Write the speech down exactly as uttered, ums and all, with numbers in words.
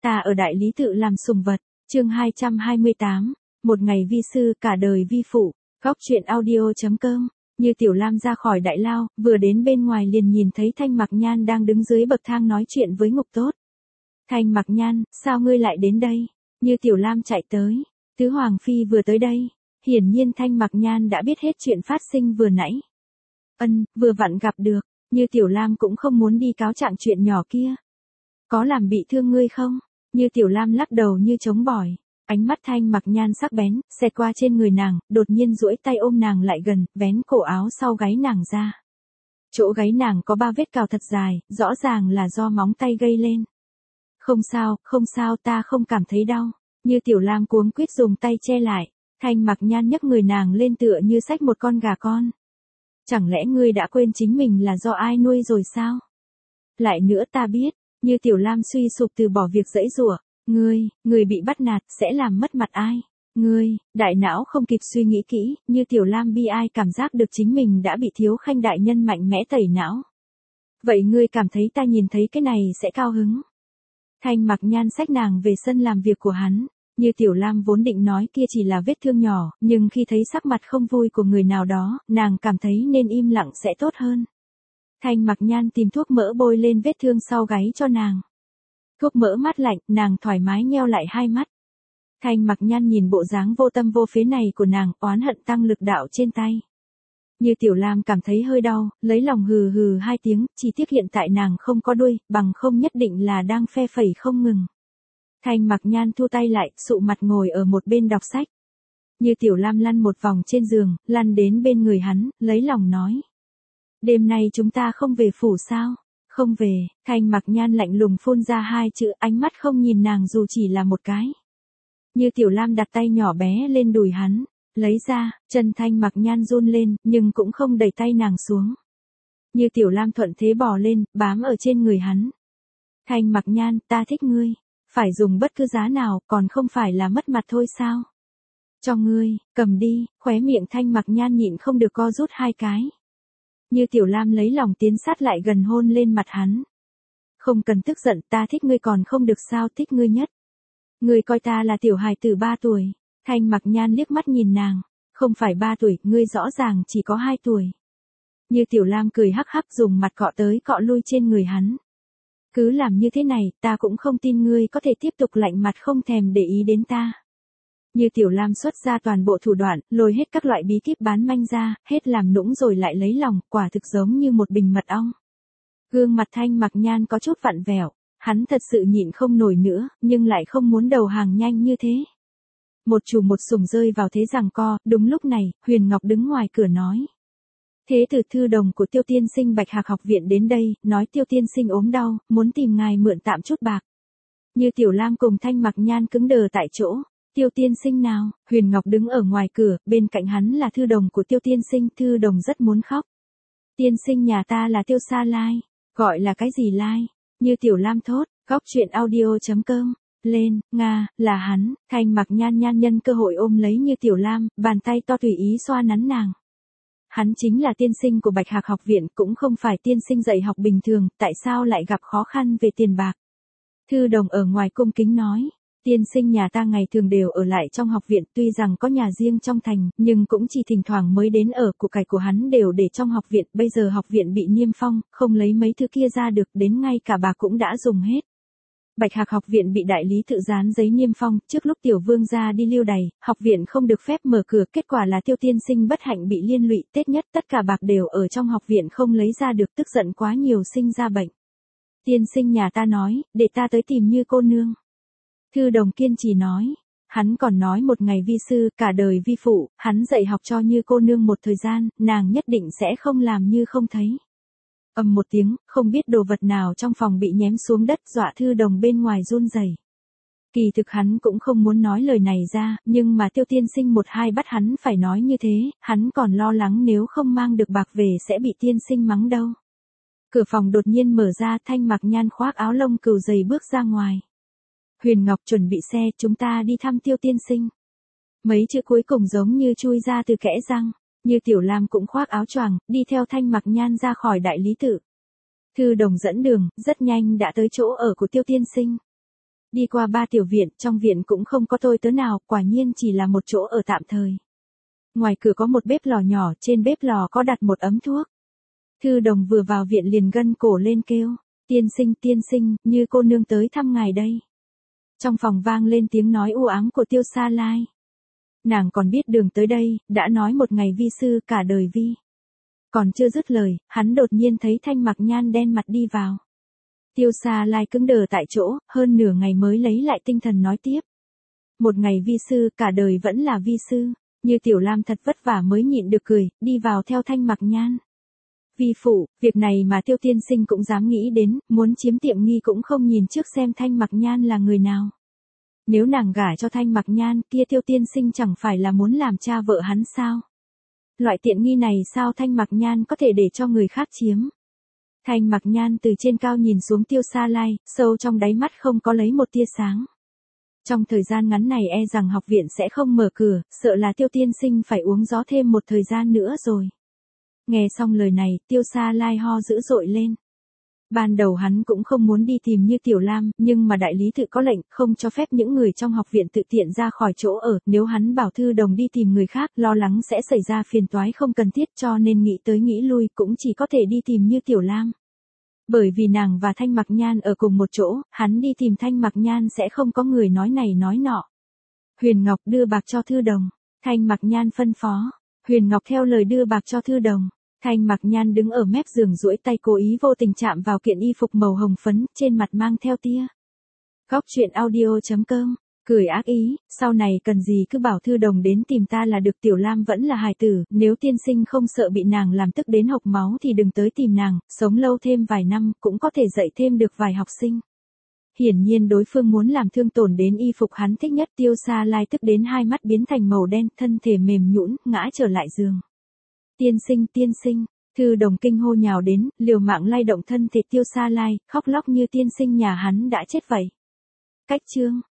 Ta ở đại lý tự làm sùng vật, chương hai trăm hai mươi tám, một ngày vi sư cả đời vi phụ, góc truyện audio.com. Như Tiểu Lam ra khỏi đại lao, vừa đến bên ngoài liền nhìn thấy Thanh Mặc Nhan đang đứng dưới bậc thang nói chuyện với Ngục Tốt. Thanh Mặc Nhan, sao ngươi lại đến đây? Như Tiểu Lam chạy tới, Tứ Hoàng Phi vừa tới đây. Hiển nhiên Thanh Mặc Nhan đã biết hết chuyện phát sinh vừa nãy. Ân, vừa vặn gặp được, Như Tiểu Lam cũng không muốn đi cáo trạng chuyện nhỏ kia. Có làm bị thương ngươi không? Như Tiểu Lam lắc đầu như chống bỏi. Ánh mắt Thanh Mặc Nhan sắc bén, xẹt qua trên người nàng, đột nhiên duỗi tay ôm nàng lại gần, vén cổ áo sau gáy nàng ra. Chỗ gáy nàng có ba vết cào thật dài, rõ ràng là do móng tay gây lên. Không sao, không sao, ta không cảm thấy đau. Như Tiểu Lam cuống quýt dùng tay che lại. Thanh Mặc Nhan nhấc người nàng lên tựa như xách một con gà con. Chẳng lẽ ngươi đã quên chính mình là do ai nuôi rồi sao? Lại nữa ta biết. Như Tiểu Lam suy sụp từ bỏ việc giãy giụa. Ngươi, ngươi bị bắt nạt sẽ làm mất mặt ai? Ngươi, đại não không kịp suy nghĩ kỹ, Như Tiểu Lam bi ai cảm giác được chính mình đã bị Thiếu Khanh đại nhân mạnh mẽ tẩy não. Vậy ngươi cảm thấy ta nhìn thấy cái này sẽ cao hứng? Thanh Mặc Nhan xách nàng về sân làm việc của hắn. Như Tiểu Lam vốn định nói kia chỉ là vết thương nhỏ, nhưng khi thấy sắc mặt không vui của người nào đó, nàng cảm thấy nên im lặng sẽ tốt hơn. Thanh Mặc Nhan tìm thuốc mỡ bôi lên vết thương sau gáy cho nàng. Thuốc mỡ mát lạnh, nàng thoải mái nheo lại hai mắt. Thanh Mặc Nhan nhìn bộ dáng vô tâm vô phế này của nàng, oán hận tăng lực đạo trên tay. Như Tiểu Lam cảm thấy hơi đau, lấy lòng hừ hừ hai tiếng, chỉ tiếc hiện tại nàng không có đuôi, bằng không nhất định là đang phe phẩy không ngừng. Thanh Mặc Nhan thu tay lại, sụ mặt ngồi ở một bên đọc sách. Như Tiểu Lam lăn một vòng trên giường, lăn đến bên người hắn, lấy lòng nói. Đêm nay chúng ta không về phủ sao? Không về. Thanh Mặc Nhan lạnh lùng phun ra hai chữ, ánh mắt không nhìn nàng dù chỉ là một cái. Như Tiểu Lam đặt tay nhỏ bé lên đùi hắn, lấy ra, chân Thanh Mặc Nhan run lên, nhưng cũng không đẩy tay nàng xuống. Như Tiểu Lam thuận thế bò lên, bám ở trên người hắn. Thanh Mặc Nhan, ta thích ngươi. Phải dùng bất cứ giá nào, còn không phải là mất mặt thôi sao? Cho ngươi, cầm đi, khóe miệng Thanh Mặc Nhan nhịn không được co rút hai cái. Như Tiểu Lam lấy lòng tiến sát lại gần hôn lên mặt hắn. Không cần tức giận, ta thích ngươi còn không được sao, thích ngươi nhất. Ngươi coi ta là tiểu hài tử ba tuổi. Thanh Mặc Nhan liếc mắt nhìn nàng. Không phải ba tuổi, ngươi rõ ràng chỉ có hai tuổi. Như Tiểu Lam cười hắc hắc dùng mặt cọ tới cọ lui trên người hắn. Cứ làm như thế này, ta cũng không tin ngươi có thể tiếp tục lạnh mặt không thèm để ý đến ta. Như Tiểu Lam xuất ra toàn bộ thủ đoạn, lôi hết các loại bí kíp bán manh ra, hết làm nũng rồi lại lấy lòng, quả thực giống như một bình mật ong. Gương mặt Thanh Mặc Nhan có chút vặn vẹo, hắn thật sự nhịn không nổi nữa, nhưng lại không muốn đầu hàng nhanh như thế. Một chủ một sủng rơi vào thế giằng co, đúng lúc này, Huyền Ngọc đứng ngoài cửa nói. Thế tử thư đồng của Tiêu tiên sinh Bạch Hạc học viện đến đây, nói Tiêu tiên sinh ốm đau, muốn tìm ngài mượn tạm chút bạc. Như Tiểu Lam cùng Thanh Mặc Nhan cứng đờ tại chỗ. Tiêu tiên sinh nào? Huyền Ngọc đứng ở ngoài cửa, bên cạnh hắn là thư đồng của Tiêu tiên sinh, thư đồng rất muốn khóc. Tiên sinh nhà ta là Tiêu Sa Lai. Gọi là cái gì Lai? Như Tiểu Lam thốt, góc truyện audio.com. Lên, Nga, là hắn. Thanh Mặc Nhan nhan nhân cơ hội ôm lấy Như Tiểu Lam, bàn tay to tùy ý xoa nắn nàng. Hắn chính là tiên sinh của Bạch Hạc học viện, cũng không phải tiên sinh dạy học bình thường, tại sao lại gặp khó khăn về tiền bạc? Thư đồng ở ngoài cung kính nói, tiên sinh nhà ta ngày thường đều ở lại trong học viện, tuy rằng có nhà riêng trong thành, nhưng cũng chỉ thỉnh thoảng mới đến ở, của cải của hắn đều để trong học viện, bây giờ học viện bị niêm phong, không lấy mấy thứ kia ra được, đến ngay cả bạc cũng đã dùng hết. Bạch Hạc học viện bị đại lý tự dán giấy niêm phong, trước lúc tiểu vương gia đi lưu đày, học viện không được phép mở cửa, kết quả là Tiêu tiên sinh bất hạnh bị liên lụy, tết nhất tất cả bạc đều ở trong học viện không lấy ra được, tức giận quá nhiều sinh ra bệnh. Tiên sinh nhà ta nói, để ta tới tìm Như cô nương. Thư đồng kiên trì nói, hắn còn nói một ngày vi sư, cả đời vi phụ, hắn dạy học cho Như cô nương một thời gian, nàng nhất định sẽ không làm như không thấy. Ầm một tiếng, không biết đồ vật nào trong phòng bị nhém xuống đất, dọa thư đồng bên ngoài run rẩy. Kỳ thực hắn cũng không muốn nói lời này ra, nhưng mà Tiêu tiên sinh một hai bắt hắn phải nói như thế, hắn còn lo lắng nếu không mang được bạc về sẽ bị tiên sinh mắng đâu. Cửa phòng đột nhiên mở ra, Thanh Mặc Nhan khoác áo lông cừu dày bước ra ngoài. Huyền Ngọc chuẩn bị xe, chúng ta đi thăm Tiêu tiên sinh. Mấy chữ cuối cùng giống như chui ra từ kẽ răng. Như Tiểu Lam cũng khoác áo choàng, đi theo Thanh Mặc Nhan ra khỏi đại lý tự. Thư đồng dẫn đường, rất nhanh đã tới chỗ ở của Tiêu tiên sinh. Đi qua ba tiểu viện, trong viện cũng không có tôi tớ nào, quả nhiên chỉ là một chỗ ở tạm thời. Ngoài cửa có một bếp lò nhỏ, trên bếp lò có đặt một ấm thuốc. Thư Đồng vừa vào viện liền gân cổ lên kêu, tiên sinh tiên sinh, như cô nương tới thăm ngài đây. Trong phòng vang lên tiếng nói u ám của Tiêu Sa Lai. Nàng còn biết đường tới đây, đã nói một ngày vi sư cả đời vi. Còn chưa dứt lời, hắn đột nhiên thấy Thanh Mặc Nhan đen mặt đi vào. Tiêu Sa Lai cứng đờ tại chỗ, hơn nửa ngày mới lấy lại tinh thần nói tiếp. Một ngày vi sư, cả đời vẫn là vi sư, như Tiểu Lam thật vất vả mới nhịn được cười, đi vào theo Thanh Mặc Nhan. Vi phụ, việc này mà Tiêu tiên sinh cũng dám nghĩ đến, muốn chiếm tiệm nghi cũng không nhìn trước xem Thanh Mặc Nhan là người nào. Nếu nàng gả cho Thanh Mặc Nhan, kia Tiêu tiên sinh chẳng phải là muốn làm cha vợ hắn sao? Loại tiện nghi này sao Thanh Mặc Nhan có thể để cho người khác chiếm? Thanh Mặc Nhan từ trên cao nhìn xuống Tiêu Sa Lai, sâu trong đáy mắt không có lấy một tia sáng. Trong thời gian ngắn này e rằng học viện sẽ không mở cửa, sợ là Tiêu tiên sinh phải uống gió thêm một thời gian nữa rồi. Nghe xong lời này, Tiêu Sa Lai ho dữ dội lên. Ban đầu hắn cũng không muốn đi tìm Như Tiểu Lam, nhưng mà đại lý tự có lệnh, không cho phép những người trong học viện tự tiện ra khỏi chỗ ở, nếu hắn bảo Thư Đồng đi tìm người khác, lo lắng sẽ xảy ra phiền toái không cần thiết, cho nên nghĩ tới nghĩ lui, cũng chỉ có thể đi tìm Như Tiểu Lam. Bởi vì nàng và Thanh Mặc Nhan ở cùng một chỗ, hắn đi tìm Thanh Mặc Nhan sẽ không có người nói này nói nọ. Huyền Ngọc đưa bạc cho Thư Đồng, Thanh Mặc Nhan phân phó. Huyền Ngọc theo lời đưa bạc cho Thư Đồng. Thanh Mặc Nhan đứng ở mép giường duỗi tay cố ý vô tình chạm vào kiện y phục màu hồng phấn, trên mặt mang theo tia. Góc truyện audio chấm com, cười ác ý, sau này cần gì cứ bảo Thư Đồng đến tìm ta là được. Tiểu Lam vẫn là hài tử, nếu tiên sinh không sợ bị nàng làm tức đến hộc máu thì đừng tới tìm nàng, sống lâu thêm vài năm cũng có thể dạy thêm được vài học sinh. Hiển nhiên đối phương muốn làm thương tổn đến y phục hắn thích nhất. Tiêu Sa Lai tức đến hai mắt biến thành màu đen, thân thể mềm nhũn, ngã trở lại giường. Tiên sinh tiên sinh, Thư Đồng kinh hô nhào đến, liều mạng lay động thân thể Tiêu Sa Lai, khóc lóc như tiên sinh nhà hắn đã chết vậy. Cách chương